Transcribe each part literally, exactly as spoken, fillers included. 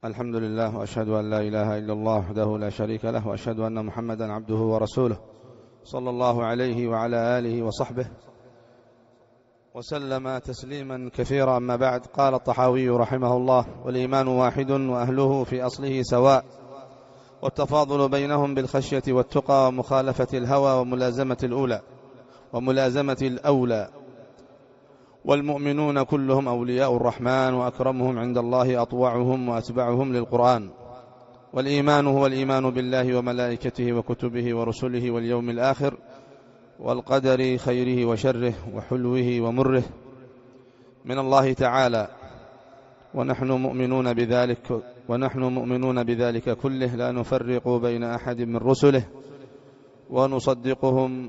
الحمد لله، وأشهد أن لا إله إلا الله وحده لا شريك له، وأشهد أن محمدا عبده ورسوله صلى الله عليه وعلى آله وصحبه وسلم تسليما كثيرا. أما بعد، قال الطحاوي رحمه الله: والإيمان واحد وأهله في أصله سواء، والتفاضل بينهم بالخشية والتقى ومخالفة الهوى وملازمة الأولى وملازمة الأولى. والمؤمنون كلهم أولياء الرحمن، وأكرمهم عند الله أطوعهم وأتبعهم للقرآن. والإيمان هو الإيمان بالله وملائكته وكتبه ورسله واليوم الآخر والقدر خيره وشره وحلوه ومره من الله تعالى، ونحن مؤمنون بذلك ونحن مؤمنون بذلك كله، لا نفرق بين أحد من رسله، ونصدقهم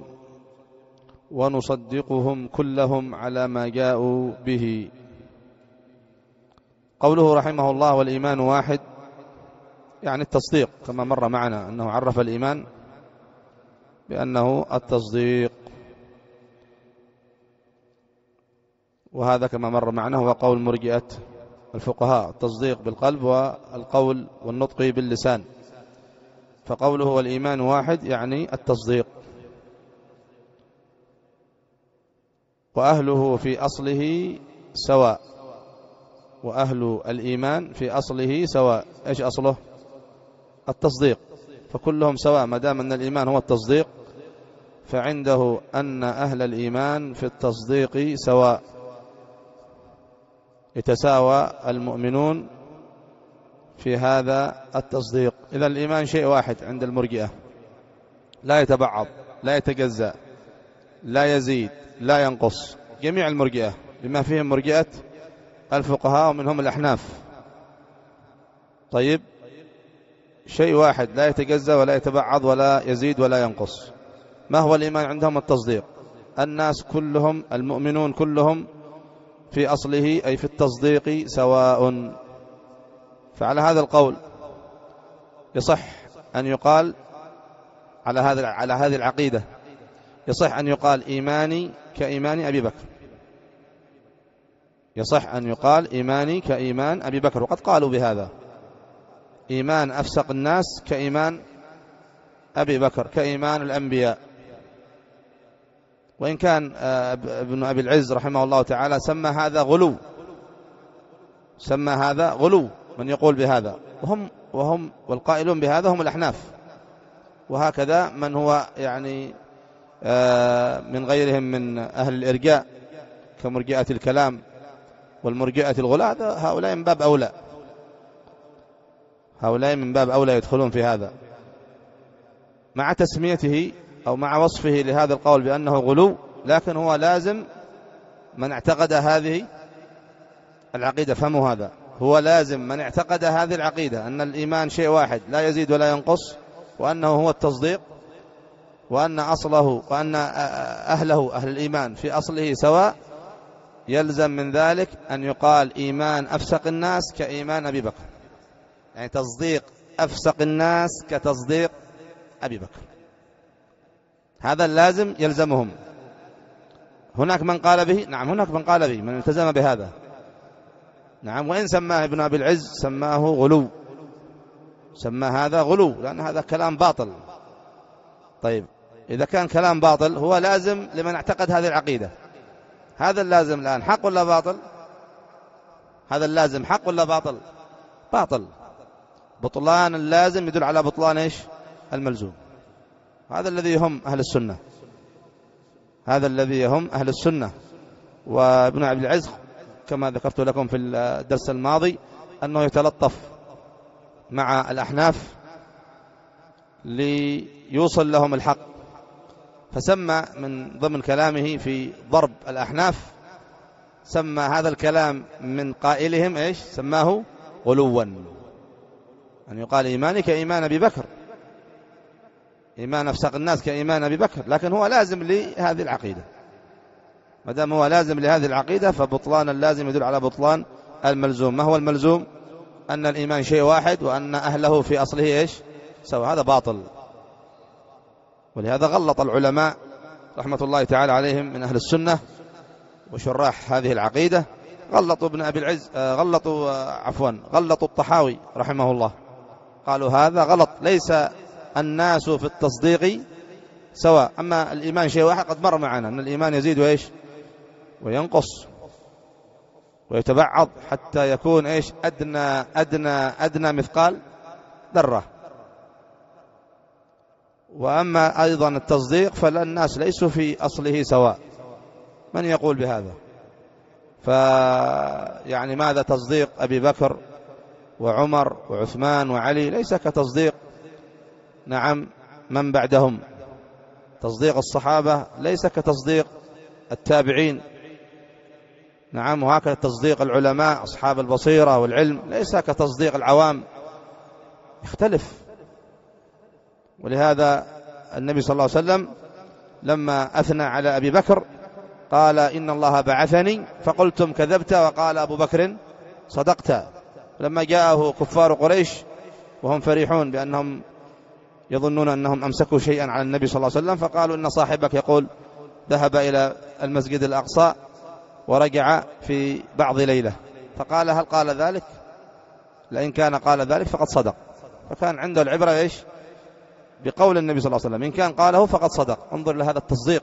ونصدقهم كلهم على ما جاءوا به. قوله رحمه الله: والإيمان واحد، يعني التصديق، كما مر معنا أنه عرف الإيمان بأنه التصديق، وهذا كما مر معنا هو قول مرجئة الفقهاء: التصديق بالقلب والقول والنطق باللسان. فقوله والإيمان واحد يعني التصديق. وأهله في أصله سواء، وأهل الإيمان في أصله سواء. إيش أصله؟ التصديق، فكلهم سواء. ما دام أن الإيمان هو التصديق، فعنده أن أهل الإيمان في التصديق سواء، يتساوى المؤمنون في هذا التصديق. إذا الإيمان شيء واحد عند المرجئة، لا يتبعض، لا يتجزأ، لا يزيد، لا ينقص. جميع المرجئة، بما فيهم مرجئة الفقهاء ومنهم الأحناف. طيب، شيء واحد لا يتجزأ ولا يتبعض ولا يزيد ولا ينقص. ما هو الإيمان عندهم؟ التصديق. الناس كلهم، المؤمنون كلهم في أصله أي في التصديق سواء. فعلى هذا القول يصح أن يقال على هذا على هذه العقيدة يصح أن يقال إيماني كإيمان أبي بكر، يصح أن يقال إيماني كإيمان أبي بكر. وقد قالوا بهذا: إيمان أفسق الناس كإيمان أبي بكر، كإيمان الأنبياء. وإن كان ابن أبي العز رحمه الله تعالى سمى هذا غلو، سمى هذا غلو من يقول بهذا، وهم وهم والقائلون بهذا هم الأحناف، وهكذا من هو يعني من غيرهم من أهل الإرجاء كمرجئة الكلام والمرجئة الغلاة. هؤلاء من باب أولى، هؤلاء من باب أولى يدخلون في هذا، مع تسميته أو مع وصفه لهذا القول بأنه غلو. لكن هو لازم من اعتقد هذه العقيدة، فهموا هذا، هو لازم من اعتقد هذه العقيدة أن الإيمان شيء واحد لا يزيد ولا ينقص، وأنه هو التصديق، وأن أصله وأن أهله أهل الإيمان في أصله سواء، يلزم من ذلك أن يقال إيمان أفسق الناس كإيمان أبي بكر، يعني تصديق أفسق الناس كتصديق أبي بكر. هذا اللازم يلزمهم. هناك من قال به، نعم هناك من قال به، من التزم بهذا، نعم، وإن سماه ابن أبي العز سماه غلو، سمى هذا غلو، لأن هذا كلام باطل. طيب، إذا كان كلام باطل هو لازم لمن اعتقد هذه العقيدة. هذا اللازم الآن حق ولا باطل؟ هذا اللازم حق ولا باطل؟ باطل. بطلان اللازم يدل على بطلان إيش؟ الملزوم. هذا الذي يهم أهل السنة، هذا الذي يهم أهل السنة. وابن أبي العز كما ذكرت لكم في الدرس الماضي أنه يتلطف مع الأحناف ليوصل لهم الحق، فسمى من ضمن كلامه في ضرب الأحناف، سمى هذا الكلام من قائلهم إيش؟ سماه غلوا، أن يقال إيماني كإيمان أبي بكر، إيمان أفسق الناس كإيمان أبي بكر. لكن هو لازم لهذه العقيدة، ما دام هو لازم لهذه العقيدة فبطلان اللازم يدل على بطلان الملزوم. ما هو الملزوم؟ أن الإيمان شيء واحد وأن أهله في أصله إيش؟ سواء. هذا باطل. ولهذا غلط العلماء رحمة الله تعالى عليهم من أهل السنة وشراح هذه العقيدة غلطوا ابن أبي العز، غلطوا عفوا غلطوا الطحاوي رحمه الله، قالوا هذا غلط، ليس الناس في التصديق سواء. أما الإيمان شيء واحد، قد مر معنا أن الإيمان يزيد وإيش وينقص ويتبعض حتى يكون إيش أدنى أدنى أدنى مثقال ذرة. وأما أيضا التصديق فالناس ليسوا في أصله سواء. من يقول بهذا؟ فيعني ماذا تصديق أبي بكر وعمر وعثمان وعلي ليس كتصديق نعم من بعدهم. تصديق الصحابة ليس كتصديق التابعين، نعم، وهكذا تصديق العلماء أصحاب البصيرة والعلم ليس كتصديق العوام، يختلف. ولهذا النبي صلى الله عليه وسلم لما أثنى على أبي بكر قال إن الله بعثني فقلتم كذبت وقال أبو بكر صدقت. لما جاءه كفار قريش وهم فرحون بأنهم يظنون أنهم أمسكوا شيئا على النبي صلى الله عليه وسلم، فقالوا إن صاحبك يقول ذهب إلى المسجد الأقصى ورجع في بعض ليلة، فقال هل قال ذلك؟ لئن كان قال ذلك فقد صدق. فكان عنده العبرة إيش بقول النبي صلى الله عليه وسلم، إن كان قاله فقد صدق. انظر لهذا التصديق.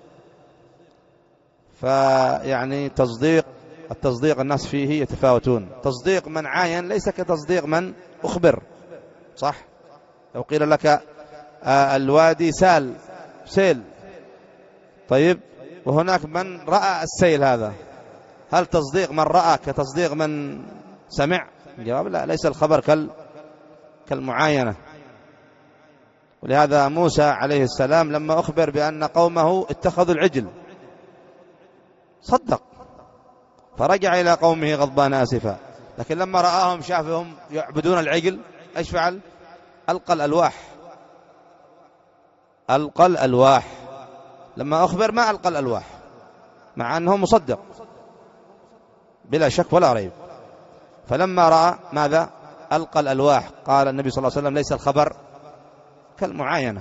فيعني تصديق التصديق الناس فيه يتفاوتون. تصديق من عاين ليس كتصديق من أخبر، صح؟ لو قيل لك آه الوادي سال سيل، طيب، وهناك من رأى السيل، هذا هل تصديق من رأى كتصديق من سمع؟ الجواب لا، ليس الخبر كال كالمعاينة. ولهذا موسى عليه السلام لما أخبر بأن قومه اتخذوا العجل صدق، فرجع إلى قومه غضبان آسفا. لكن لما رآهم شافهم يعبدون العجل ايش فعل؟ ألقى الألواح. ألقى الألواح. لما أخبر ما ألقى الألواح، مع أنه مصدق بلا شك ولا ريب. فلما رأى ماذا؟ ألقى الألواح. قال النبي صلى الله عليه وسلم ليس الخبر كالمعاينة.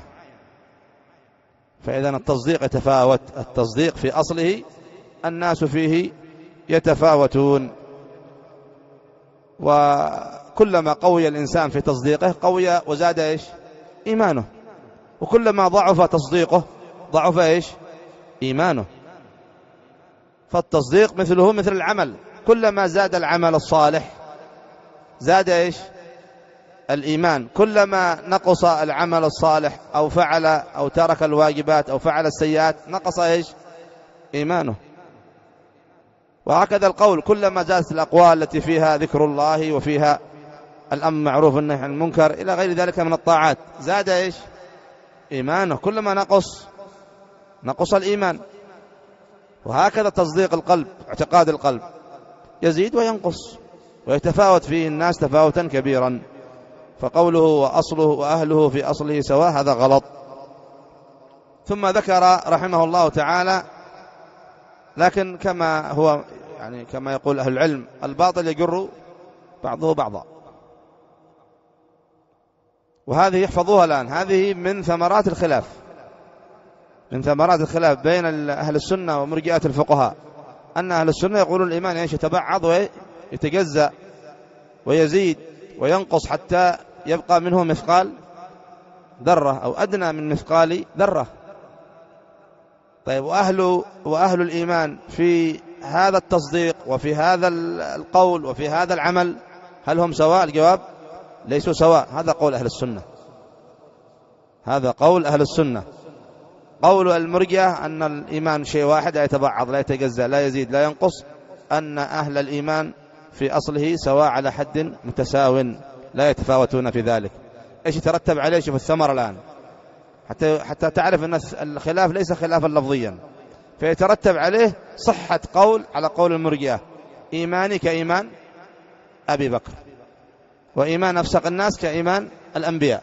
فإذا التصديق يتفاوت. التصديق في أصله الناس فيه يتفاوتون، وكلما قوي الإنسان في تصديقه قوي وزاد إيش إيمانه، وكلما ضعف تصديقه ضعف إيش إيمانه. فالتصديق مثله مثل العمل، كلما زاد العمل الصالح زاد إيش الإيمان، كلما نقص العمل الصالح أو فعل أو ترك الواجبات أو فعل السيئات نقص إيش إيمانه. وهكذا القول، كلما زادت الأقوال التي فيها ذكر الله وفيها الأمر معروف والنهي عن المنكر إلى غير ذلك من الطاعات زاد إيش إيمانه، كلما نقص نقص الإيمان. وهكذا تصديق القلب، اعتقاد القلب يزيد وينقص ويتفاوت فيه الناس تفاوتا كبيرا. فقوله وأصله وأهله في أصله سواء هذا غلط. ثم ذكر رحمه الله تعالى، لكن كما هو يعني كما يقول أهل العلم الباطل يجر بعضه بعضا، وهذه يحفظوها الآن. هذه من ثمرات الخلاف، من ثمرات الخلاف بين أهل السنة ومرجئة الفقهاء، أن أهل السنة يقولون الإيمان ايش يتبعض ويتجزأ ويزيد وينقص حتى يبقى منه مثقال ذرة أو أدنى من مثقال ذرة. طيب، وأهل, وأهل الإيمان في هذا التصديق وفي هذا القول وفي هذا العمل هل هم سواء؟ الجواب ليسوا سواء. هذا قول أهل السنة، هذا قول أهل السنة. قول المرجئة أن الإيمان شيء واحد لا يتبعض لا يتجزأ لا يزيد لا ينقص، أن أهل الإيمان في أصله سواء على حد متساو لا يتفاوتون في ذلك. إيش يترتب عليه؟ شوف الثمرة الآن حتى حتى تعرف أن الخلاف ليس خلافا لفظيا، فيترتب عليه صحة قول على قول المرجئة إيماني كإيمان أبي بكر، وإيمان أفسق الناس كإيمان الأنبياء،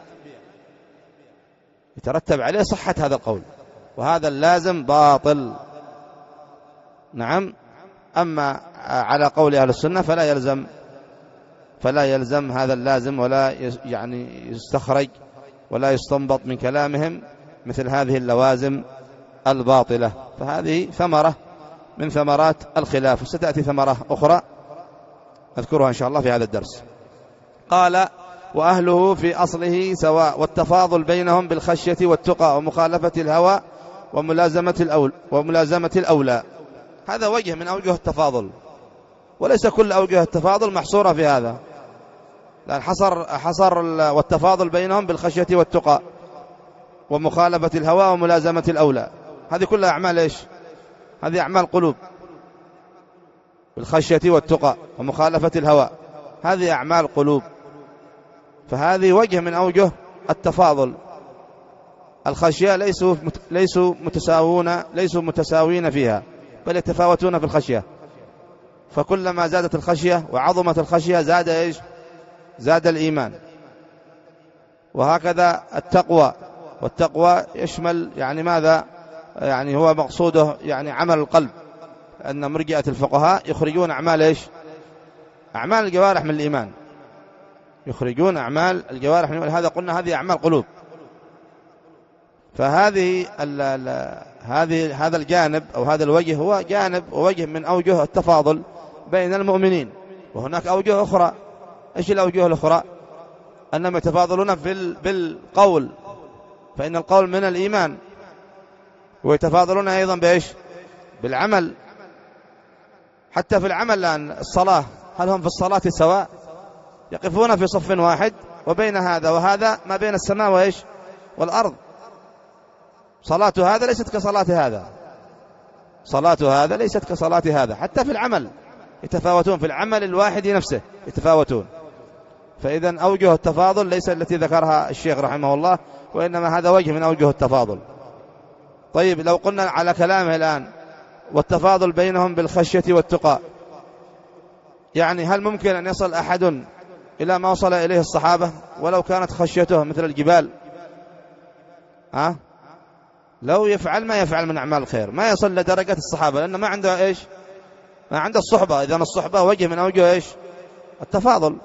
يترتب عليه صحة هذا القول، وهذا اللازم باطل. نعم. أما على قول أهل السنة فلا يلزم فلا يلزم هذا اللازم، ولا يعني يستخرج ولا يستنبط من كلامهم مثل هذه اللوازم الباطلة. فهذه ثمرة من ثمرات الخلاف. وستأتي ثمرة أخرى أذكرها إن شاء الله في هذا الدرس. قال وأهله في أصله سواء، والتفاضل بينهم بالخشية والتقى ومخالفة الهوى وملازمة الأول وملازمة الأولى. هذا وجه من أوجه التفاضل، وليس كل أوجه التفاضل محصورة في هذا، لأن حصر, حصر والتفاضل بينهم بالخشية والتقى ومخالفة الهوى وملازمة الأولى. هذه كلها أعمال إيش؟ هذه أعمال قلوب. بالخشية والتقى ومخالفة الهوى، هذه أعمال قلوب، فهذه وجه من أوجه التفاضل. الخشية ليسوا ليسوا متساوون ليسوا متساوين فيها، بل يتفاوتون في الخشية. فكلما زادت الخشية وعظمت الخشية زاد إيش؟ زاد الإيمان. وهكذا التقوى، والتقوى يشمل يعني ماذا؟ يعني هو مقصوده يعني عمل القلب، أن مرجئة الفقهاء يخرجون أعمال إيش؟ أعمال الجوارح من الإيمان، يخرجون أعمال الجوارح من الإيمان. هذا قلنا هذه أعمال قلوب. فهذه ال ال هذه هذا الجانب أو هذا الوجه هو جانب ووجه من أوجه التفاضل بين المؤمنين. وهناك أوجه أخرى. إيش الأوجه الأخرى؟ أنهم يتفاضلون بالقول، فإن القول من الإيمان، ويتفاضلون أيضا بإيش؟ بالعمل. حتى في العمل الآن الصلاة، هل هم في الصلاة سواء؟ يقفون في صف واحد، وبين هذا وهذا ما بين السماء وإيش؟ والأرض. صلاة هذا ليست كصلاة هذا، صلاة هذا ليست كصلاة هذا. حتى في العمل يتفاوتون، في العمل الواحد نفسه يتفاوتون. فإذا أوجه التفاضل ليس التي ذكرها الشيخ رحمه الله، وإنما هذا وجه من أوجه التفاضل. طيب لو قلنا على كلامه الآن والتفاضل بينهم بالخشية والتقى، يعني هل ممكن أن يصل أحد إلى ما وصل إليه الصحابة ولو كانت خشيته مثل الجبال؟ ها؟ لو يفعل ما يفعل من أعمال الخير ما يصل لدرجة الصحابة، لأنه ما عنده إيش؟ ما عنده الصحبة. إذن الصحبة وجه من أوجه إيش؟ التفاضل.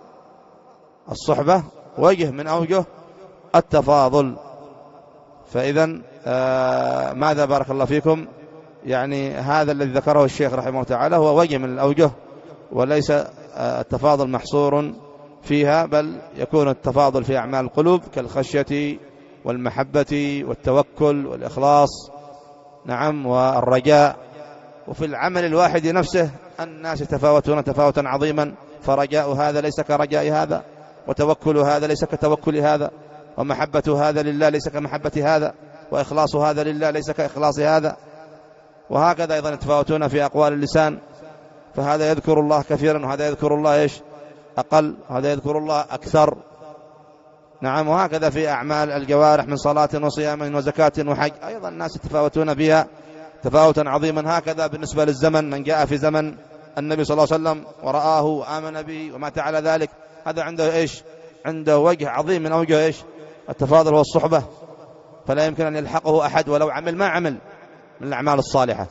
الصحبة وجه من أوجه التفاضل. فإذا آه ماذا بارك الله فيكم؟ يعني هذا الذي ذكره الشيخ رحمه الله تعالى هو وجه من الأوجه، وليس آه التفاضل محصور فيها، بل يكون التفاضل في أعمال القلوب كالخشية والمحبة والتوكل والإخلاص، نعم، والرجاء. وفي العمل الواحد نفسه الناس يتفاوتون تفاوتا عظيما، فرجاء هذا ليس كرجاء هذا، وتوكل هذا ليس كتوكل هذا، ومحبة هذا لله ليس كمحبة هذا، وإخلاص هذا لله ليس كإخلاص هذا. وهكذا أيضا يتفاوتون في أقوال اللسان، فهذا يذكر الله كثيرا وهذا يذكر الله إيش؟ أقل، وهذا يذكر الله أكثر، نعم. وهكذا في أعمال الجوارح من صلاة وصيام وزكاة وحج، أيضا الناس يتفاوتون بها تفاوتا عظيما. هكذا بالنسبة للزمن، من جاء في زمن النبي صلى الله عليه وسلم ورآه وآمن به ومات على ذلك، هذا عنده إيش؟ عنده وجه عظيم من أوجه إيش؟ التفاضل والصحبة، فلا يمكن أن يلحقه أحد ولو عمل ما عمل من الأعمال الصالحة.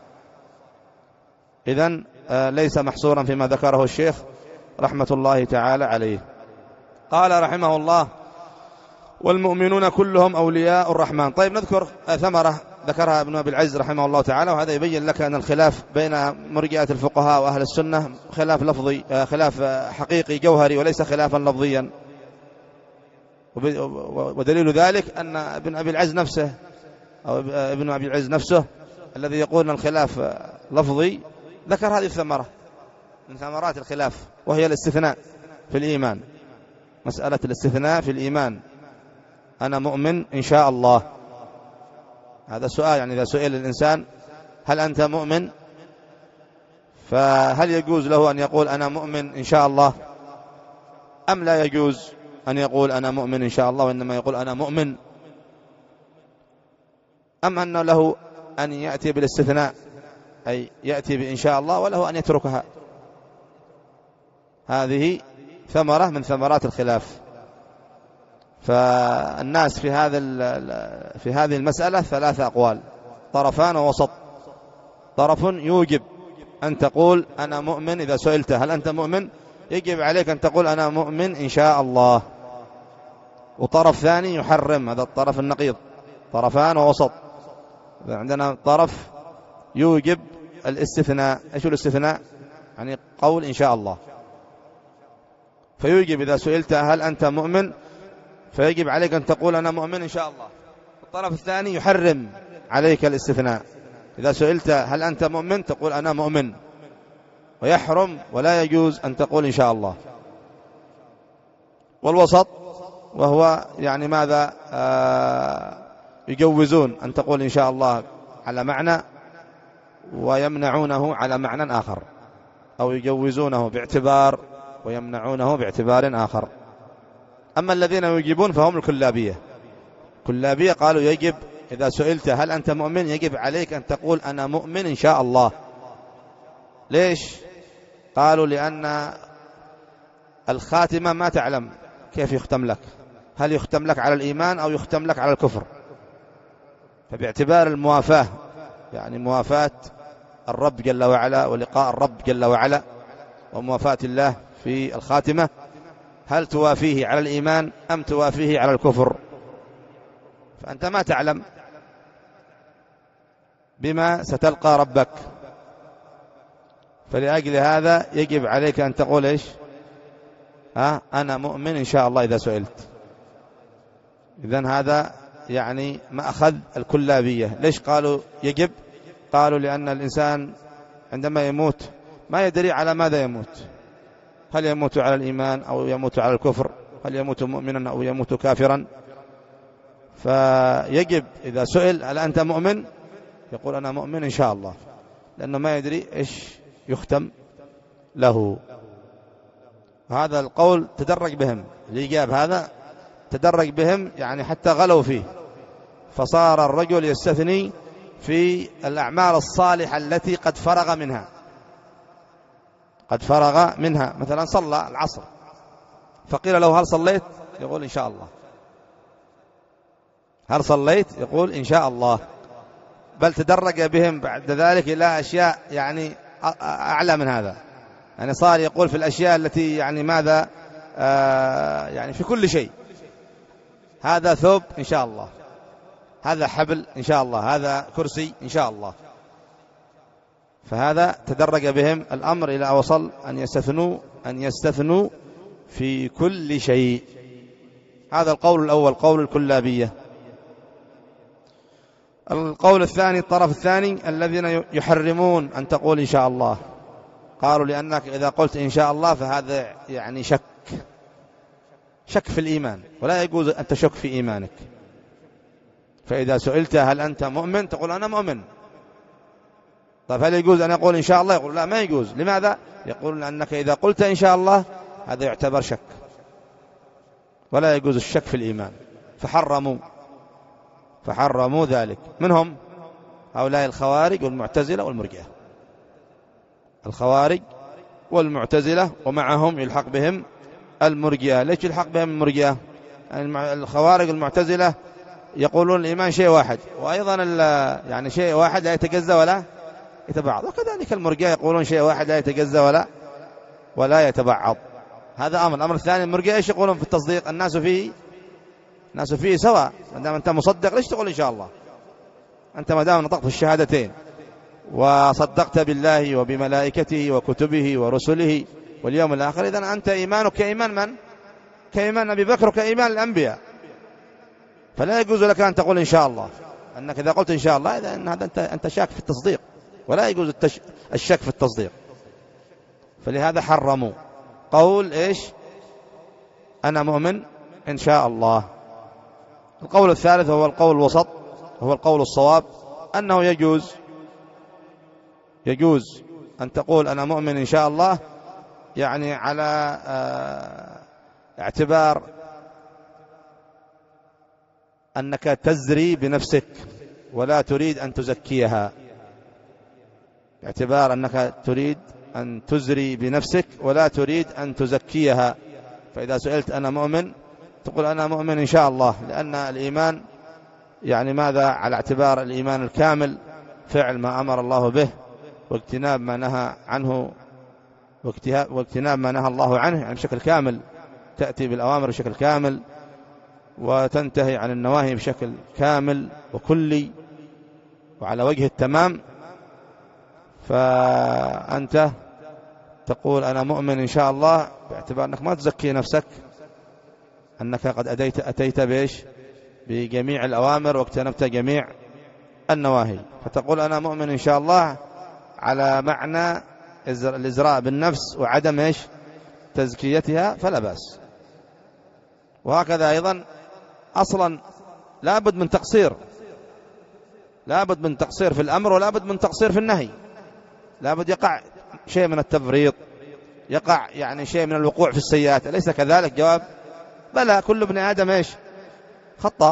إذن ليس محصورا فيما ذكره الشيخ رحمة الله تعالى عليه. قال رحمه الله والمؤمنون كلهم أولياء الرحمن. طيب نذكر ثمرة ذكرها ابن أبي العز رحمه الله تعالى، وهذا يبين لك أن الخلاف بين مرجئة الفقهاء وأهل السنة خلاف لفظي، خلاف حقيقي جوهري وليس خلافا لفظيا. ودليل ذلك أن ابن أبي العز نفسه أو ابن أبي العز نفسه الذي يقول أن الخلاف لفظي ذكر هذه الثمرة من ثمرات الخلاف، وهي الاستثناء في الإيمان. مسألة الاستثناء في الإيمان، أنا مؤمن إن شاء الله. هذا سؤال، يعني إذا سئل الإنسان هل أنت مؤمن، فهل يجوز له أن يقول أنا مؤمن إن شاء الله، أم لا يجوز أن يقول أنا مؤمن إن شاء الله وإنما يقول أنا مؤمن، أم أنه له أن يأتي بالاستثناء أي يأتي بإن شاء الله وله أن يتركها؟ هذه ثمرة من ثمرات الخلاف. فالناس في هذا في هذه المسألة ثلاثة أقوال، طرفان ووسط. طرف يوجب أن تقول أنا مؤمن، إذا سئلت هل أنت مؤمن يجب عليك أن تقول أنا مؤمن إن شاء الله. وطرف ثاني يحرم، هذا الطرف النقيض. طرفان ووسط. عندنا طرف يوجب الاستثناء. إيش الاستثناء؟ يعني قول إن شاء الله. فيجب إذا سئلت هل أنت مؤمن فيجب عليك أن تقول أنا مؤمن إن شاء الله. الطرف الثاني يحرم عليك الاستثناء. إذا سئلت هل أنت مؤمن تقول أنا مؤمن، ويحرم ولا يجوز أن تقول إن شاء الله. والوسط وهو يعني ماذا آه يجوزون أن تقول إن شاء الله على معنى ويمنعونه على معنى آخر، أو يجوزونه باعتبار ويمنعونه باعتبار آخر. أما الذين يجيبون فهم الكلابية. كلابية قالوا يجب إذا سئلت هل أنت مؤمن يجب عليك أن تقول أنا مؤمن إن شاء الله. ليش؟ قالوا لأن الخاتمة ما تعلم كيف يختم لك، هل يختم لك على الإيمان أو يختم لك على الكفر. فباعتبار الموافاة، يعني موافاة الرب جل وعلا ولقاء الرب جل وعلا وموافاة الله في الخاتمة، هل توافيه على الإيمان أم توافيه على الكفر؟ فأنت ما تعلم بما ستلقى ربك، فلأجل هذا يجب عليك أن تقول إيش؟ ها أنا مؤمن إن شاء الله إذا سئلت. إذن هذا يعني ما أخذ الكلابية. ليش قالوا يجب؟ قالوا لأن الإنسان عندما يموت ما يدري على ماذا يموت، هل يموت على الإيمان أو يموت على الكفر، هل يموت مؤمنا أو يموت كافرا. فيجب إذا سئل هل أنت مؤمن يقول أنا مؤمن إن شاء الله، لأنه ما يدري إيش يختم له. هذا القول تدرج بهم، الإجاب هذا تدرج بهم يعني حتى غلوا فيه، فصار الرجل يستثني في الأعمال الصالحة التي قد فرغ منها قد فرغ منها مثلا صلى العصر فقيل له هل صليت؟ يقول إن شاء الله. هل صليت؟ يقول إن شاء الله. بل تدرج بهم بعد ذلك إلى أشياء يعني أعلى من هذا، يعني صار يقول في الأشياء التي يعني ماذا آه يعني في كل شيء، هذا ثوب إن شاء الله، هذا حبل إن شاء الله، هذا كرسي إن شاء الله. فهذا تدرج بهم الأمر إلى وصل أن يستثنوا أن يستثنوا في كل شيء. هذا القول الأول، قول الكلابية. القول الثاني، الطرف الثاني الذين يحرمون أن تقول إن شاء الله، قالوا لأنك إذا قلت إن شاء الله فهذا يعني شك شك في الإيمان، ولا يجوز أن تشك في إيمانك. فإذا سئلت هل أنت مؤمن تقول أنا مؤمن. طيب هل يجوز أن أقول إن شاء الله؟ يقول لا ما يجوز. لماذا؟ يقول لأنك إذا قلت إن شاء الله هذا يعتبر شك، ولا يجوز الشك في الإيمان. فحرموا فحرموا ذلك. منهم هؤلاء الخوارج والمعتزلة والمرجئة. الخوارج والمعتزلة ومعهم يلحق بهم المرجئة. ليش يلحق بهم المرجئة؟ يعني الخوارج والمعتزلة يقولون الإيمان شيء واحد، وأيضا يعني شيء واحد لا يتجزأ ولا يتبعض، وكذلك المرجئة يقولون شيء واحد لا يتجزأ ولا ولا يتبعض. هذا أمر. الأمر الثاني المرجئة ايش يقولون في التصديق؟ الناس فيه الناس فيه سواء، ما دام أنت مصدق ليش تقول إن شاء الله؟ أنت ما دام نطقت الشهادتين وصدقت بالله وبملائكته وكتبه ورسله واليوم الآخر، إذن أنت إيمانك كإيمان من؟ كإيمان أبي بكر وكإيمان الأنبياء. فلا يجوز لك أن تقول إن شاء الله، أنك إذا قلت إن شاء الله إذا أن هذا أنت أنت شاك في التصديق، ولا يجوز التش... الشك في التصديق. فلهذا حرموا قول إيش؟ أنا مؤمن إن شاء الله. القول الثالث هو القول الوسط، هو القول الصواب، أنه يجوز يجوز أن تقول أنا مؤمن إن شاء الله، يعني على اعتبار أنك تزري بنفسك ولا تريد أن تزكيها، باعتبار أنك تريد أن تزري بنفسك ولا تريد أن تزكيها. فإذا سئلت أنا مؤمن تقول أنا مؤمن إن شاء الله، لأن الإيمان يعني ماذا؟ على اعتبار الإيمان الكامل، فعل ما أمر الله به واجتناب ما نهى عنه واجتناب ما نهى الله عنه، يعني بشكل كامل، تأتي بالأوامر بشكل كامل وتنتهي عن النواهي بشكل كامل وكلي وعلى وجه التمام. فأنت تقول أنا مؤمن إن شاء الله باعتبار أنك ما تزكي نفسك، أنك قد أتيت, أتيت بإيش؟ بجميع الأوامر واجتنبت جميع النواهي، فتقول أنا مؤمن إن شاء الله على معنى الإزراء بالنفس وعدم إيش؟ تزكيتها، فلا بأس. وهكذا أيضا أصلا لابد من تقصير، لابد من تقصير في الأمر ولابد من تقصير في النهي، لابد يقع شيء من التفريط، يقع يعني شيء من الوقوع في السيئات، أليس كذلك؟ جواب بلى، كل ابن آدم إيش؟ خطأ.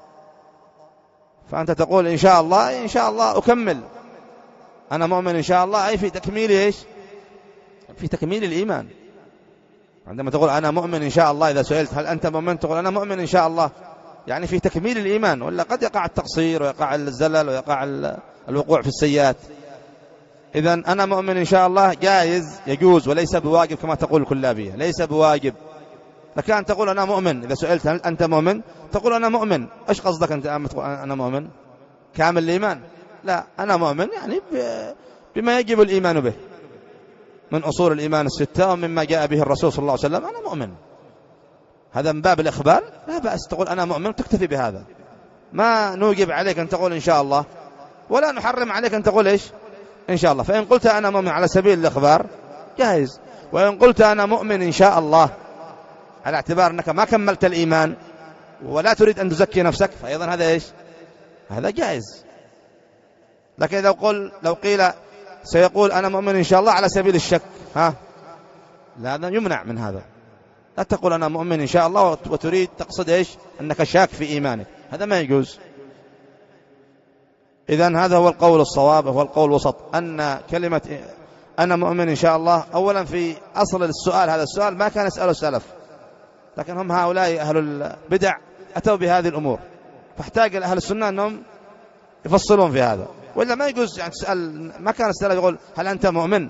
فأنت تقول إن شاء الله، إن شاء الله أكمل، أنا مؤمن إن شاء الله، أي في تكميل إيش؟ في تكميل الإيمان. عندما تقول أنا مؤمن إن شاء الله، إذا سئلت هل أنت مؤمن تقول أنا مؤمن إن شاء الله، يعني في تكميل الإيمان، ولا قد يقع التقصير ويقع الزلل ويقع الوقوع في السيئات. إذن أنا مؤمن إن شاء الله جائز، يجوز، وليس بواجب كما تقول الكلابية، ليس بواجب. لك أن تقول أنا مؤمن، إذا سئلت هل أنت مؤمن تقول أنا مؤمن، إيش قصدك أنت أما تقول أنا مؤمن؟ كامل الإيمان؟ لا، أنا مؤمن يعني بما يجب الإيمان به من أصول الإيمان الستة ومما جاء به الرسول صلى الله عليه وسلم، أنا مؤمن. هذا من باب الإخبار، لا بأس تقول أنا مؤمن تكتفي بهذا، ما نوجب عليك أن تقول إن شاء الله، ولا نحرم عليك أن تقول إيش؟ إن شاء الله. فإن قلت أنا مؤمن على سبيل الإخبار جائز، وإن قلت أنا مؤمن إن شاء الله على اعتبار أنك ما كملت الإيمان ولا تريد أن تزكي نفسك، فأيضا هذا إيش؟ هذا جائز. لكن لو قل لو قيل سيقول أنا مؤمن إن شاء الله على سبيل الشك، ها، لا، هذا يمنع من هذا. لا تقول أنا مؤمن إن شاء الله وتريد تقصد إيش؟ أنك شاك في إيمانك، هذا ما يجوز. إذن هذا هو القول الصواب، هو القول الوسط، أن كلمة أنا مؤمن إن شاء الله أولا في أصل السؤال، هذا السؤال ما كان يسأله السلف، لكن هم هؤلاء أهل البدع أتوا بهذه الأمور، فاحتاج أهل السنة أنهم يفصلون في هذا، وإلا ما يجوز يعني تسأل. ما كان السلف يقول هل أنت مؤمن،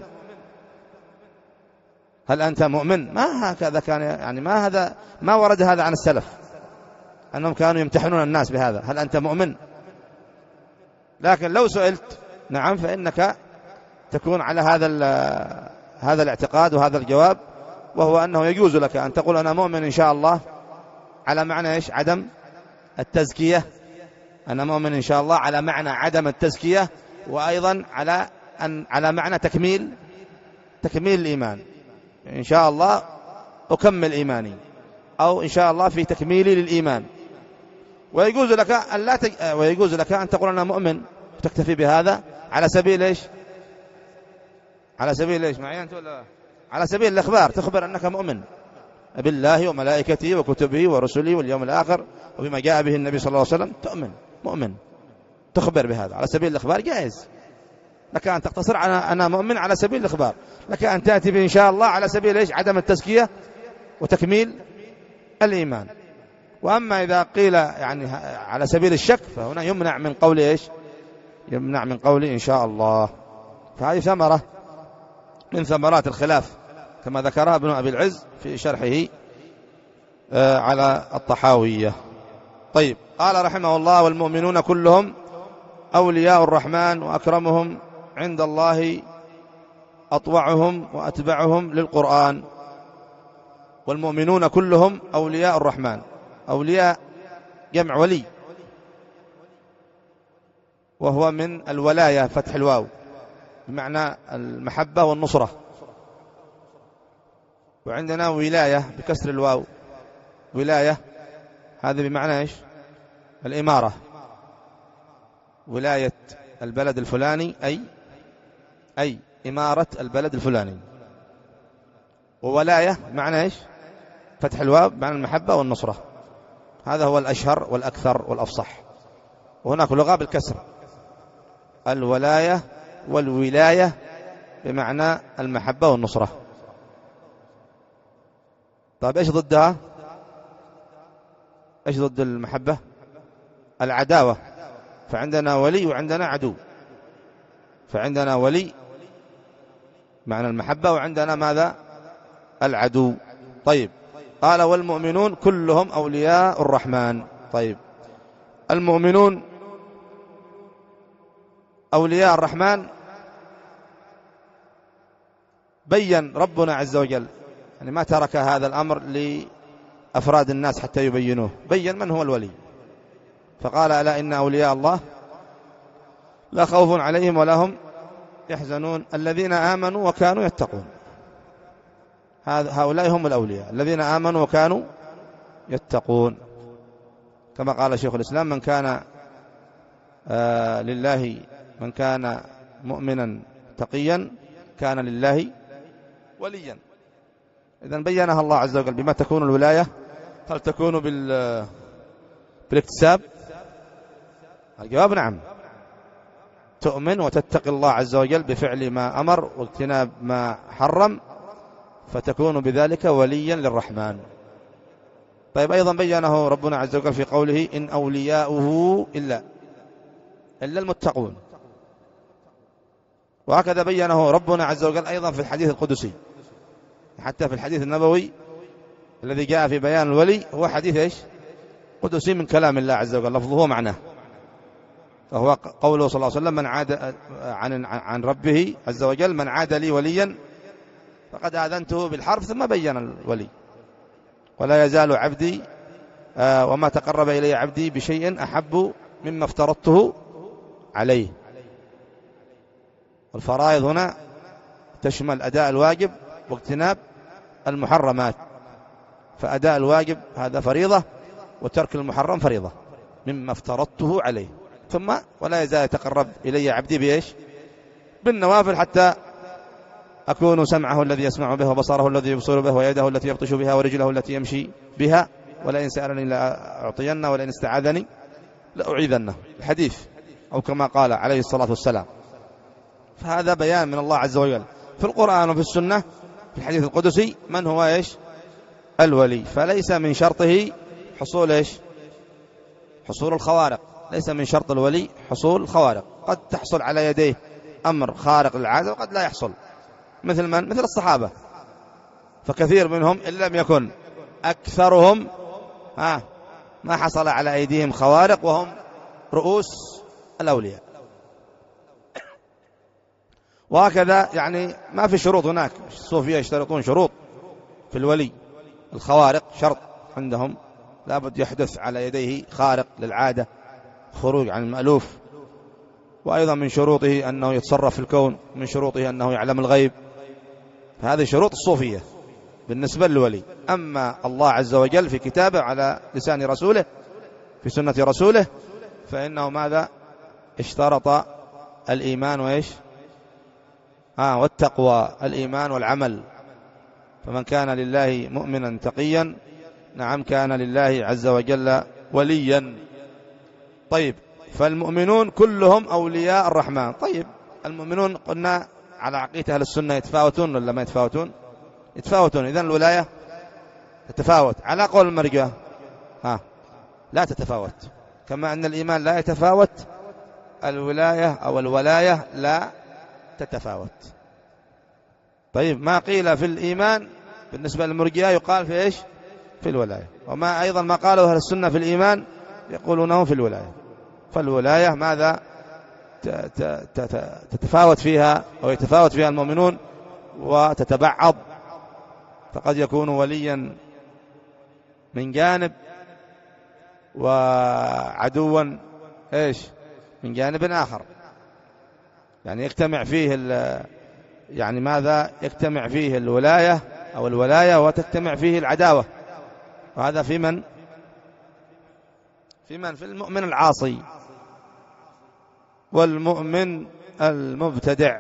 هل أنت مؤمن، ما هكذا كان، يعني ما هذا ما ورد هذا عن السلف أنهم كانوا يمتحنون الناس بهذا، هل أنت مؤمن. لكن لو سئلت نعم فإنك تكون على هذا هذا الاعتقاد وهذا الجواب، وهو أنه يجوز لك أن تقول أنا مؤمن إن شاء الله على معنى إيش؟ عدم التزكية. أنا مؤمن إن شاء الله على معنى عدم التزكية، وأيضا على أن على معنى تكميل تكميل الإيمان. إن شاء الله أكمل إيماني، أو إن شاء الله في تكميلي للإيمان. ويجوز لك أن لا تج... ويجوز لك أن تقول أنا مؤمن وتكتفي بهذا على سبيل إيش؟ على سبيل إيش معي أنت ولا؟ على سبيل الإخبار، تخبر أنك مؤمن بالله وملائكته وكتبه ورسله واليوم الآخر وبما جاء به النبي صلى الله عليه وسلم، تؤمن مؤمن تخبر بهذا على سبيل الإخبار، جائز لك أن تقتصر على أنا مؤمن على سبيل الإخبار. لك أن تأتي به إن شاء الله على سبيل إيش؟ عدم التزكية وتكميل الإيمان. وأما إذا قيل يعني على سبيل الشك فهنا يمنع من قول إيش؟ يمنع من قول إن شاء الله. فهذه ثمرة من ثمرات الخلاف كما ذكرها ابن أبي العز في شرحه على الطحاوية. طيب، قال رحمه الله والمؤمنون كلهم أولياء الرحمن وأكرمهم عند الله أطوعهم وأتبعهم للقرآن. والمؤمنون كلهم أولياء الرحمن، أولياء جمع ولي، وهو من الولاية فتح الواو بمعنى المحبة والنصرة، وعندنا ولاية بكسر الواو، ولاية هذا بمعنى إيش؟ الإمارة، ولاية البلد الفلاني أي أي إمارة البلد الفلاني. وولاية معنى إيش؟ فتح الواو معنى المحبة والنصرة، هذا هو الأشهر والأكثر والأفصح. وهناك لغة بالكسر، الولاية والولاية بمعنى المحبة والنصرة. طيب إيش ضدها؟ إيش ضد المحبة؟ العداوة. فعندنا ولي وعندنا عدو، فعندنا ولي معنى المحبة وعندنا ماذا؟ العدو. طيب، قال والمؤمنون كلهم أولياء الرحمن. طيب، المؤمنون أولياء الرحمن بين ربنا عز وجل، يعني ما ترك هذا الأمر لأفراد الناس حتى يبينوه، بين من هو الولي، فقال ألا إن أولياء الله لا خوف عليهم ولا هم يحزنون الذين آمنوا وكانوا يتقون. هؤلاء هم الأولياء الذين آمنوا وكانوا يتقون، كما قال شيخ الإسلام من كان آه لله من كان مؤمنا تقيا كان لله وليا. إذن بينها الله عز وجل. بما تكون الولاية؟ هل تكون بال بالاكتساب؟ الجواب نعم، تؤمن وتتقي الله عز وجل بفعل ما أمر واجتناب ما حرم، فتكون بذلك وليا للرحمن. طيب أيضا بينه ربنا عز وجل في قوله إن أولياؤه إلا إلا المتقون، وهكذا بينه ربنا عز وجل أيضا في الحديث القدسي، حتى في الحديث النبوي الذي جاء في بيان الولي هو حديث إيش؟ قدسي من كلام الله عز وجل، لفظه ومعناه، فهو قوله صلى الله عليه وسلم من عاد عن عن ربه عز وجل من عاد لي وليا فقد آذنته بالحرب، ثم بين الولي ولا يزال عبدي آه وما تقرب إلي عبدي بشيء أحب مما افترضته عليه. والفرائض هنا تشمل أداء الواجب واجتناب المحرمات، فأداء الواجب هذا فريضة، وترك المحرم فريضة مما افترضته عليه. ثم ولا يزال يتقرب إلي عبدي بإيش؟ بالنوافل حتى أكون سمعه الذي يسمع به وبصره الذي يبصر به ويده التي يبطش بها ورجله التي يمشي بها ولئن سألني لأعطينه ولئن استعاذني لأعيذنه، الحديث، أو كما قال عليه الصلاة والسلام. فهذا بيان من الله عز وجل في القرآن وفي السنة في الحديث القدسي من هو إيش؟ الولي. فليس من شرطه حصول إيش؟ حصول الخوارق، ليس من شرط الولي حصول الخوارق، قد تحصل على يديه أمر خارق للعادة وقد لا يحصل، مثل من؟ مثل الصحابة، فكثير منهم إن لم يكن أكثرهم آه ما حصل على أيديهم خوارق وهم رؤوس الأولياء. وهكذا يعني ما في شروط هناك، الصوفية يشترطون شروط في الولي، الخوارق شرط عندهم، لابد يحدث على يديه خارق للعادة، خروج عن المألوف، وأيضا من شروطه أنه يتصرف في الكون، من شروطه أنه يعلم الغيب، فهذه شروط الصوفية بالنسبة للولي. أما الله عز وجل في كتابه على لسان رسوله في سنة رسوله فإنه ماذا؟ اشترط الإيمان وإيش؟ آه والتقوى، الإيمان والعمل. فمن كان لله مؤمنا تقيا نعم كان لله عز وجل وليا. طيب فالمؤمنون كلهم أولياء الرحمن. طيب المؤمنون قلنا على عقيدة أهل السنة يتفاوتون ولا ما يتفاوتون؟ يتفاوتون. إذن الولاية تتفاوت على قول المرجئة ها لا تتفاوت، كما أن الإيمان لا يتفاوت الولاية أو الولاية لا تتفاوت. طيب ما قيل في الإيمان بالنسبة للمرجئة يقال في إيش؟ في الولاية. وما أيضا ما قاله أهل السنة في الإيمان يقولونه في الولاية. فالولاية ماذا؟ تتفاوت فيها أو يتفاوت فيها المؤمنون وتتبعض، فقد يكون وليا من جانب وعدوا إيش؟ من جانب آخر، يعني يجتمع فيه يعني ماذا؟ يجتمع فيه الولاية أو الولاية وتجتمع فيه العداوة. وهذا في من؟ في من؟ في المؤمن العاصي والمؤمن المبتدع.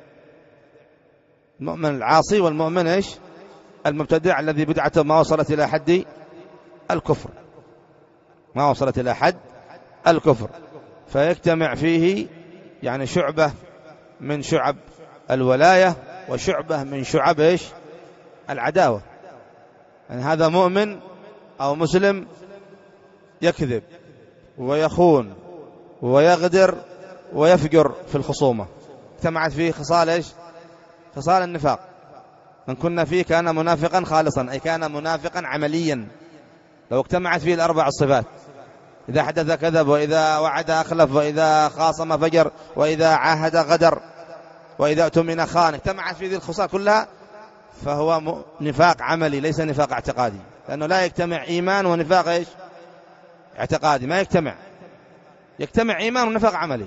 المؤمن العاصي والمؤمن إيش؟ المبتدع الذي بدعته ما وصلت إلى حد الكفر، ما وصلت إلى حد الكفر، فيجتمع فيه يعني شعبة من شعب الولاية وشعبة من شعب إيش؟ العداوة. يعني هذا مؤمن أو مسلم يكذب ويخون ويغدر ويفجر في الخصومة، اجتمعت فيه خصال إيش؟ خصال النفاق. من كنا فيه كان منافقا خالصا، أي كان منافقا عمليا. لو اجتمعت فيه الأربع الصفات، إذا حدث كذب، وإذا وعد أخلف، وإذا خاصم فجر، وإذا عاهد غدر، وإذا اؤتمن خان، اجتمعت في ذي الخصال كلها، فهو نفاق عملي ليس نفاق اعتقادي، لأنه لا يجتمع إيمان ونفاق إيش؟ اعتقادي، ما يجتمع، يجتمع إيمان ونفاق عملي.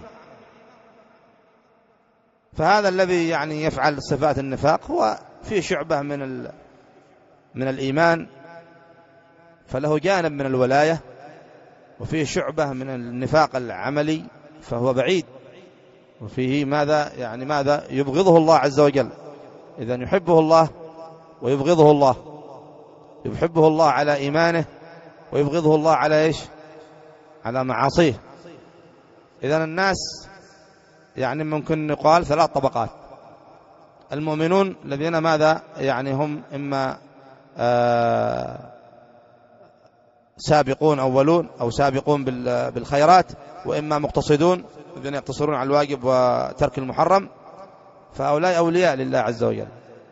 فهذا الذي يعني يفعل صفات النفاق هو فيه شعبة من ال... من الإيمان، فله جانب من الولاية، وفيه شعبة من النفاق العملي فهو بعيد، وفيه ماذا يعني ماذا يبغضه الله عز وجل. إذن يحبه الله ويبغضه الله، يحبه الله على إيمانه ويبغضه الله على إيش؟ على معاصيه. إذن الناس يعني ممكن نقال ثلاث طبقات: المؤمنون الذين ماذا يعني هم إما آه سابقون أولون أو سابقون بالخيرات، وإما مقتصدون الذين يقتصرون على الواجب وترك المحرم، فهؤلاء أولياء لله عز وجل.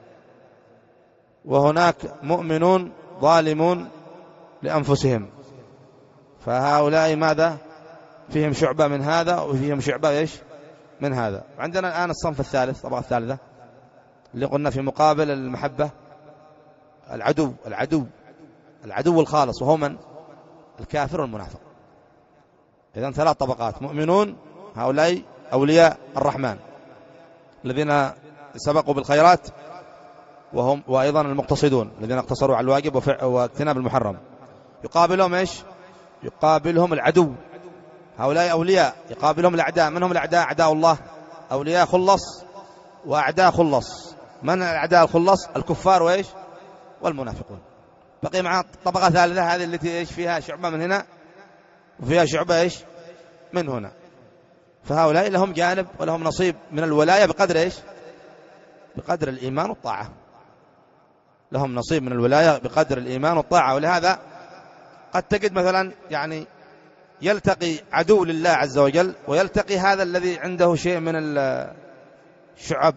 وهناك مؤمنون ظالمون لأنفسهم، فهؤلاء ماذا فيهم شعبة من هذا وفيهم شعبة إيش من هذا. عندنا الآن الصنف الثالث، طبقة الثالثة اللي قلنا في مقابل المحبة العدو العدو العدو الخالص، وهو من؟ الكافر والمنافق. إذن ثلاث طبقات: مؤمنون هؤلاء أولياء الرحمن الذين سبقوا بالخيرات، وهم وأيضا المقتصدون الذين اقتصروا على الواجب واجتناب المحرم. يقابلهم إيش؟ يقابلهم العدو، هؤلاء أولياء. يقابلهم الأعداء، من هم الأعداء؟ أعداء الله، أولياء خلص وأعداء خلص. من الأعداء الخلص؟ الكفار وإيش؟ والمنافقون. بقي معنا طبقة ثالثة، هذه التي إيش فيها شعبة من هنا وفيها شعبة إيش من هنا. فهؤلاء لهم جانب ولهم نصيب من الولاية بقدر إيش؟ بقدر الإيمان والطاعة. لهم نصيب من الولاية بقدر الإيمان والطاعة. ولهذا قد تجد مثلا يعني يلتقي عدو لله عز وجل ويلتقي هذا الذي عنده شيء من الشعب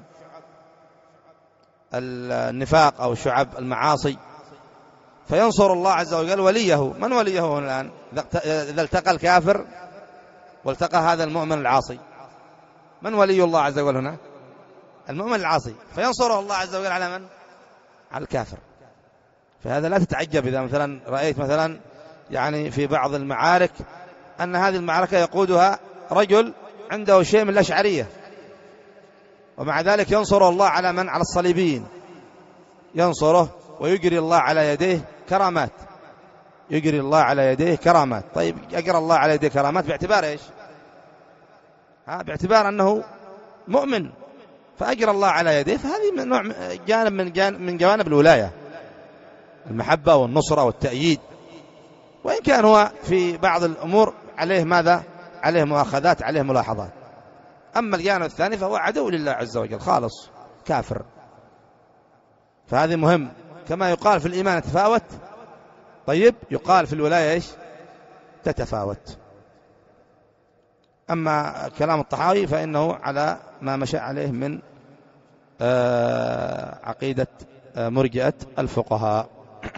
النفاق أو شعب المعاصي، فينصر الله عز وجل وليه. من وليه هنا الآن؟ إذا التقى الكافر والتقى هذا المؤمن العاصي، من ولي الله عز وجل هنا؟ المؤمن العاصي، فينصره الله عز وجل على من؟ على الكافر. فهذا لا تتعجب إذا مثلا رأيت مثلا يعني في بعض المعارك أن هذه المعركة يقودها رجل عنده شيء من الأشعرية، ومع ذلك ينصر الله على من؟ على الصليبيين، ينصره ويجري الله على يديه كرامات، يجري الله على يديه كرامات. طيب يجري الله على يديه كرامات باعتبار إيش؟ ها باعتبار أنه مؤمن، فأجرى الله على يديه، فهذه نوع جانب من جانب من جوانب الولاية، المحبة والنصرة والتأييد. وإن كان هو في بعض الأمور عليه ماذا؟ عليه مؤاخذات، عليه ملاحظات. أما الجانب الثاني فهو عدو لله عز وجل خالص، كافر. فهذه مهم. كما يقال في الإيمان تتفاوت، طيب يقال في الولاية إيش؟ تتفاوت. أما كلام الطحاوي فإنه على ما مشى عليه من عقيدة مرجئة الفقهاء.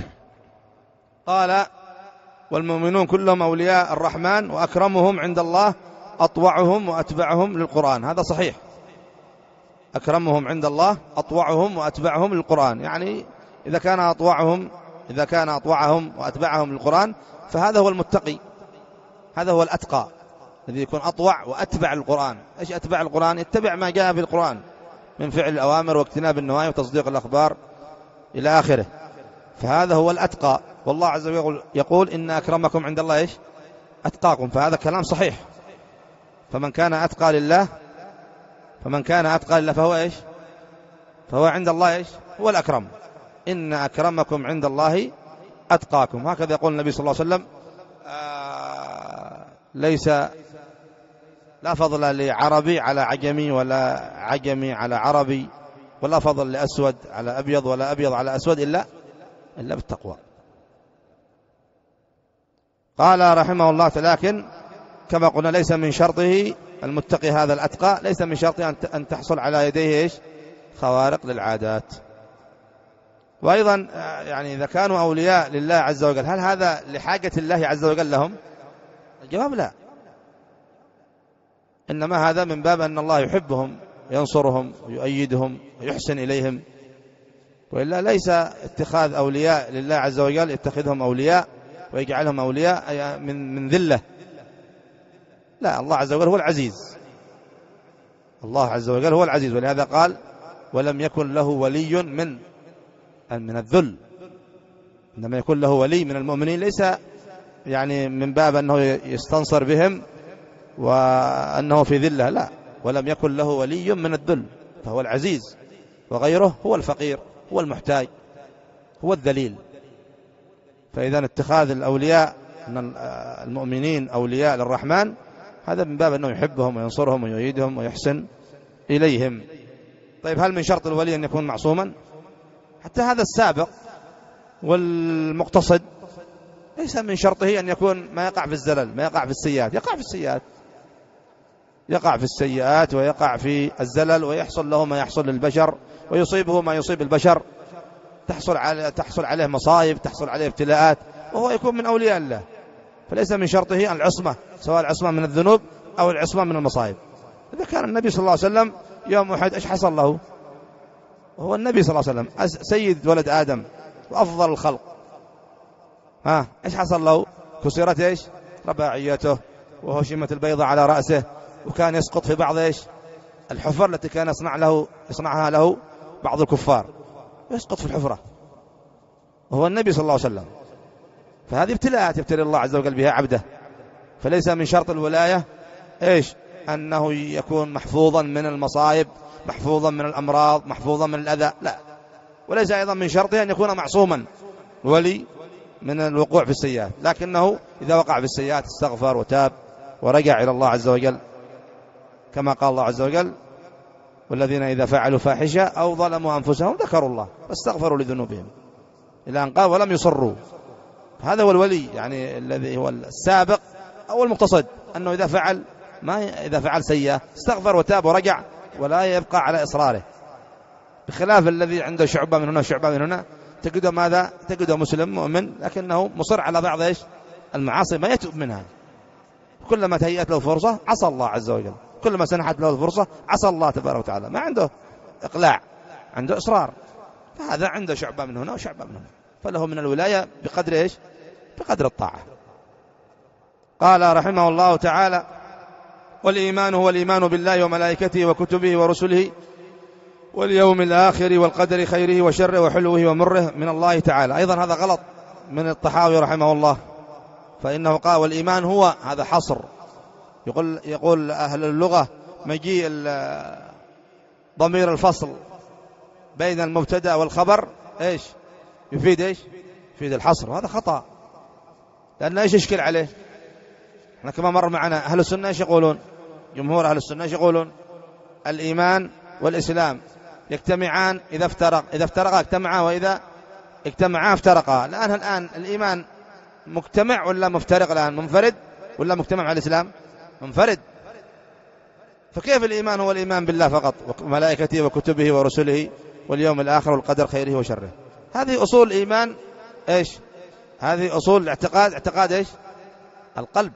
قال: والمؤمنون كلهم أولياء الرحمن وأكرمهم عند الله أطوعهم وأتبعهم للقرآن. هذا صحيح، أكرمهم عند الله أطوعهم وأتبعهم للقرآن، يعني إذا كان أطوعهم إذا كان أطوعهم وأتبعهم للقرآن فهذا هو المتقي، هذا هو الأتقى الذي يكون أطوع وأتبع القرآن. إيش أتبع القرآن؟ يتبع ما جاء في القرآن من فعل الأوامر واجتناب النواهي وتصديق الأخبار إلى آخره، فهذا هو الأتقى. والله عز وجل يقول: إن أكرمكم عند الله إيش؟ أتقاكم. فهذا كلام صحيح. فمن كان أتقى لله فمن كان أتقى لله فهو إيش؟ فهو عند الله إيش؟ هو الأكرم. إن أكرمكم عند الله أتقاكم. هكذا يقول النبي صلى الله عليه وسلم: آه ليس لا فضل لعربي على عجمي ولا عجمي على عربي، ولا فضل لأسود على أبيض ولا أبيض على أسود إلا إلا بالتقوى. قال رحمه الله: لكن كما قلنا ليس من شرطه المتقي هذا الأتقى، ليس من شرطه أن تحصل على يديه إيش؟ خوارق للعادات. وأيضا يعني إذا كانوا أولياء لله عز وجل هل هذا لحاجة الله عز وجل لهم؟ الجواب لا، إنما هذا من باب أن الله يحبهم ينصرهم ويؤيدهم ويحسن إليهم، وإلا ليس اتخاذ أولياء لله عز وجل يتخذهم أولياء ويجعلهم أولياء من من ذلة. لا، الله عز وجل هو العزيز، الله عز وجل هو العزيز، ولهذا قال ولم يكن له ولي من من الذل. عندما يكون له ولي من المؤمنين ليس يعني من باب أنه يستنصر بهم وأنه في ذلة، لا، ولم يكن له ولي من الذل، فهو العزيز، وغيره هو الفقير، هو المحتاج، هو الذليل. فإذا اتخاذ الأولياء من المؤمنين أولياء للرحمن هذا من باب أنه يحبهم وينصرهم ويؤيدهم ويحسن إليهم. طيب، هل من شرط الولي أن يكون معصوما؟ حتى هذا السابق والمقتصد ليس من شرطه أن يكون ما يقع في الزلل، ما يقع في السيئات. يقع في السيئات، يقع في السيئات ويقع في الزلل، ويحصل له ما يحصل للبشر، ويصيبه ما يصيب البشر، تحصل عليه تحصل عليه مصائب، تحصل عليه ابتلاءات، وهو يكون من أولياء الله. فليس من شرطه العصمة، سواء العصمة من الذنوب أو العصمة من المصائب. إذا كان النبي صلى الله عليه وسلم يوم أحد إيش حصل له؟ وهو النبي صلى الله عليه وسلم سيد ولد آدم وأفضل الخلق، ها إيش حصل له؟ كسرت إيش؟ رباعيته، وهشمت البيضة على رأسه، وكان يسقط في بعض إيش؟ الحفر التي كان يصنع له يصنعها له بعض الكفار، يسقط في الحفرة وهو النبي صلى الله عليه وسلم. فهذه ابتلاءات يبتلي الله عز وجل بها عبده. فليس من شرط الولاية إيش؟ أنه يكون محفوظا من المصائب، محفوظا من الأمراض، محفوظا من الأذى، لا. وليس أيضا من شرطه أن يكون معصوما ولي من الوقوع في السيئات، لكنه إذا وقع في السيئات استغفر وتاب ورجع إلى الله عز وجل، كما قال الله عز وجل والذين إذا فعلوا فاحشة أو ظلموا أنفسهم ذكروا الله فاستغفروا لذنوبهم، إلى أن قال ولم يصروا. هذا هو الولي، يعني الذي هو السابق أو المقتصد، أنه إذا فعل ما إذا فعل سيئة استغفر وتاب ورجع ولا يبقى على إصراره، بخلاف الذي عنده شعبة من هنا شعبة من هنا، تجده ماذا؟ تجده مسلم مؤمن لكنه مصر على بعض إيش؟ المعاصي ما يتوب منها. كلما تهيأت له فرصة عصى الله عز وجل، كلما سنحت له الفرصة عصى الله تبارك وتعالى، ما عنده إقلاع، عنده إصرار. فهذا عنده شعبة من هنا وشعبة من هنا، فله من الولاية بقدر إيش؟ بقدر الطاعة. قال رحمه الله تعالى والإيمان هو الإيمان بالله وملائكته وكتبه ورسله واليوم الآخر والقدر خيره وشره وحلوه ومره من الله تعالى. أيضا هذا غلط من الطحاوي رحمه الله، فإنه قال والإيمان هو، هذا حصر. يقول, يقول أهل اللغة مجيء ضمير الفصل بين المبتدأ والخبر إيش؟ يفيد إيش؟ يفيد الحصر، وهذا خطأ. لأن إيش يشكل عليه؟ احنا كما مر معنا أهل السنة إيش يقولون؟ جمهور أهل السنة إيش يقولون؟ الإيمان والإسلام يجتمعان إذا افترق، إذا افترقا اجتمعا، وإذا اجتمعا افترقا. الآن الآن الإيمان مجتمع ولا مفترق؟ الآن منفرد ولا مجتمع على الإسلام؟ منفرد. فكيف الإيمان هو الإيمان بالله فقط وملائكته وكتبه ورسله واليوم الآخر والقدر خيره وشره؟ هذه أصول الإيمان إيش؟ هذه أصول الاعتقاد، اعتقاد إيش؟ القلب.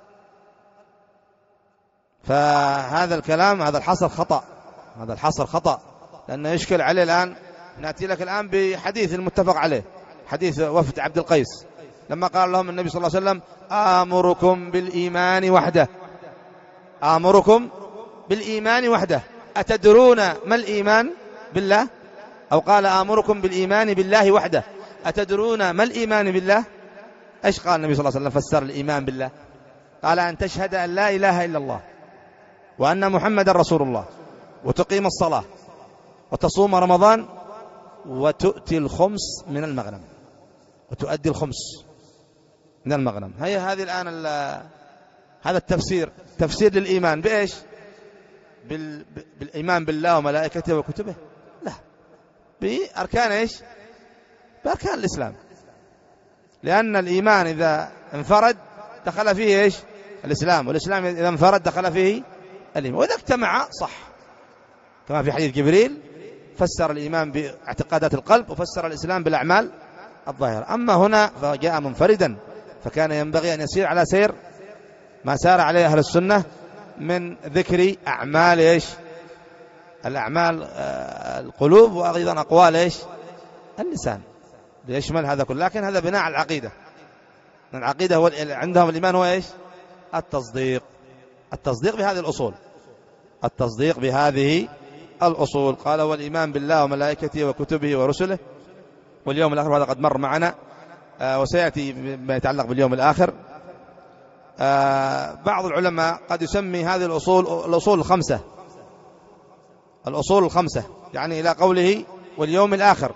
فهذا الكلام، هذا الحصر خطأ، هذا الحصر خطأ، لأنه يشكل عليه. الآن نأتي لك الآن بحديث المتفق عليه، حديث وفد عبد القيس لما قال لهم النبي صلى الله عليه وسلم آمركم بالإيمان وحده، آمركم بالإيمان وحده، أتدرون ما الإيمان بالله؟ أو قال آمركم بالإيمان بالله وحده، أتدرون ما الإيمان بالله؟ إيش قال النبي صلى الله عليه وسلم فسر الإيمان بالله؟ قال أن تشهد أن لا إله إلا الله وأن محمد رسول الله وتقيم الصلاة وتصوم رمضان وتؤتي الخمس من المغنم، وتؤدي الخمس من المغنم. هي هذه الآن هذا التفسير، تفسير للإيمان بإيش؟ بال... بالإيمان بالله وملائكته وكتبه؟ لا، بأركان إيش؟ بأركان الإسلام. لأن الإيمان إذا انفرد دخل فيه إيش؟ الإسلام، والإسلام إذا انفرد دخل فيه الإيمان، وإذا اجتمع صح، كما في حديث جبريل فسر الإيمان باعتقادات القلب وفسر الإسلام بالأعمال الظاهرة. أما هنا فجاء منفردا، فكان ينبغي أن يسير على سير ما سار عليه أهل السنة من ذكر أعمال إيش؟ الأعمال القلوب، وأيضا أقوال إيش اللسان، ليشمل هذا كله. لكن هذا بناء على العقيدة. العقيدة هو عندهم الإيمان هو إيش التصديق، التصديق بهذه الأصول، التصديق بهذه الأصول. قال والإيمان بالله وملائكته وكتبه ورسله واليوم الآخر، وهذا قد مر معنا آه وسيأتي ما يتعلق باليوم الآخر. آه بعض العلماء قد يسمي هذه الأصول الأصول الخمسة، الأصول الخمسة، يعني إلى قوله واليوم الآخر.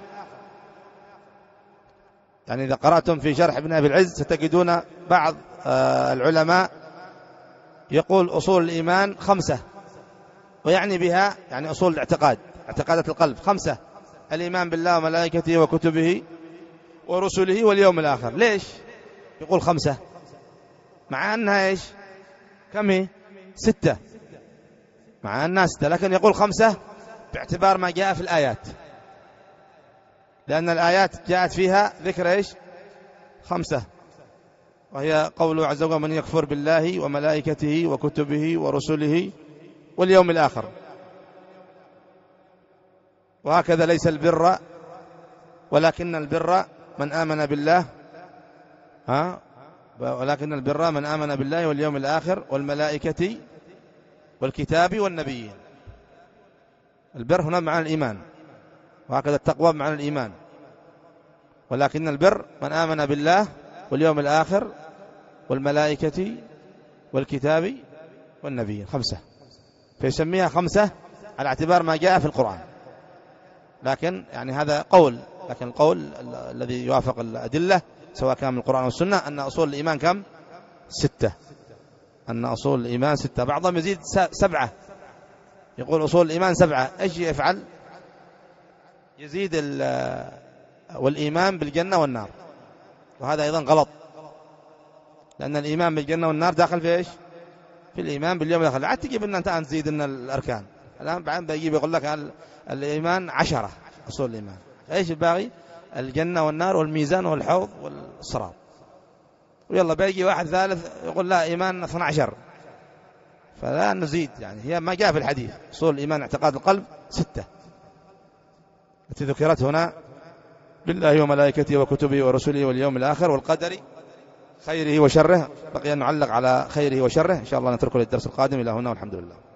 يعني إذا قرأتم في شرح ابن أبي العز ستجدون بعض آه العلماء يقول أصول الإيمان خمسة، ويعني بها يعني أصول الاعتقاد، اعتقادات القلب خمسة: الإيمان بالله وملائكته وكتبه ورسله واليوم الآخر. ليش يقول خمسة مع أنها إيش كم هي ستة، مع أنها ستة، لكن يقول خمسة باعتبار ما جاء في الآيات، لأن الآيات جاءت فيها ذكر إيش خمسة، وهي قوله عز وجل: من يكفر بالله وملائكته وكتبه ورسله واليوم الآخر. وهكذا ليس البر ولكن البر من آمن بالله ها ولكن البر من آمن بالله واليوم الآخر والملائكة والكتاب والنبيين. البر هنا معنى الإيمان، وهكذا التقوى معنى الإيمان، ولكن البر من آمن بالله واليوم الآخر والملائكة والكتاب والنبيين. خمسة، فيسميها خمسة على اعتبار ما جاء في القرآن. لكن يعني هذا قول، لكن القول الذي يوافق الأدلة سواء كان من القرآن والسنة أن أصول الإيمان كم ستة، أن أصول الإيمان ستة. بعضهم يزيد سبعة، يقول أصول الإيمان سبعة. إيش يفعل؟ يزيد والإيمان بالجنة والنار، وهذا أيضا غلط، لأن الإيمان بالجنة والنار داخل في إيش في الإيمان باليوم الآخر. لا تجيب أن أنت تزيد أن الأركان، الآن بعدين بيجيب يقول لك الإيمان عشرة أصول الإيمان. إيش الباقي؟ الجنة والنار والميزان والحوض والصراط. ويلا بيجي واحد ثالث يقول لا إيمان اثنا عشر، فلا نزيد. يعني هي ما جاء في الحديث. أصول الإيمان اعتقاد القلب ستة التي ذكرت هنا: بالله وملائكته وكتبه ورسله واليوم الآخر والقدر خيره وشره. بقي أن نعلق على خيره وشره إن شاء الله، نتركه للدرس القادم. إلى هنا والحمد لله.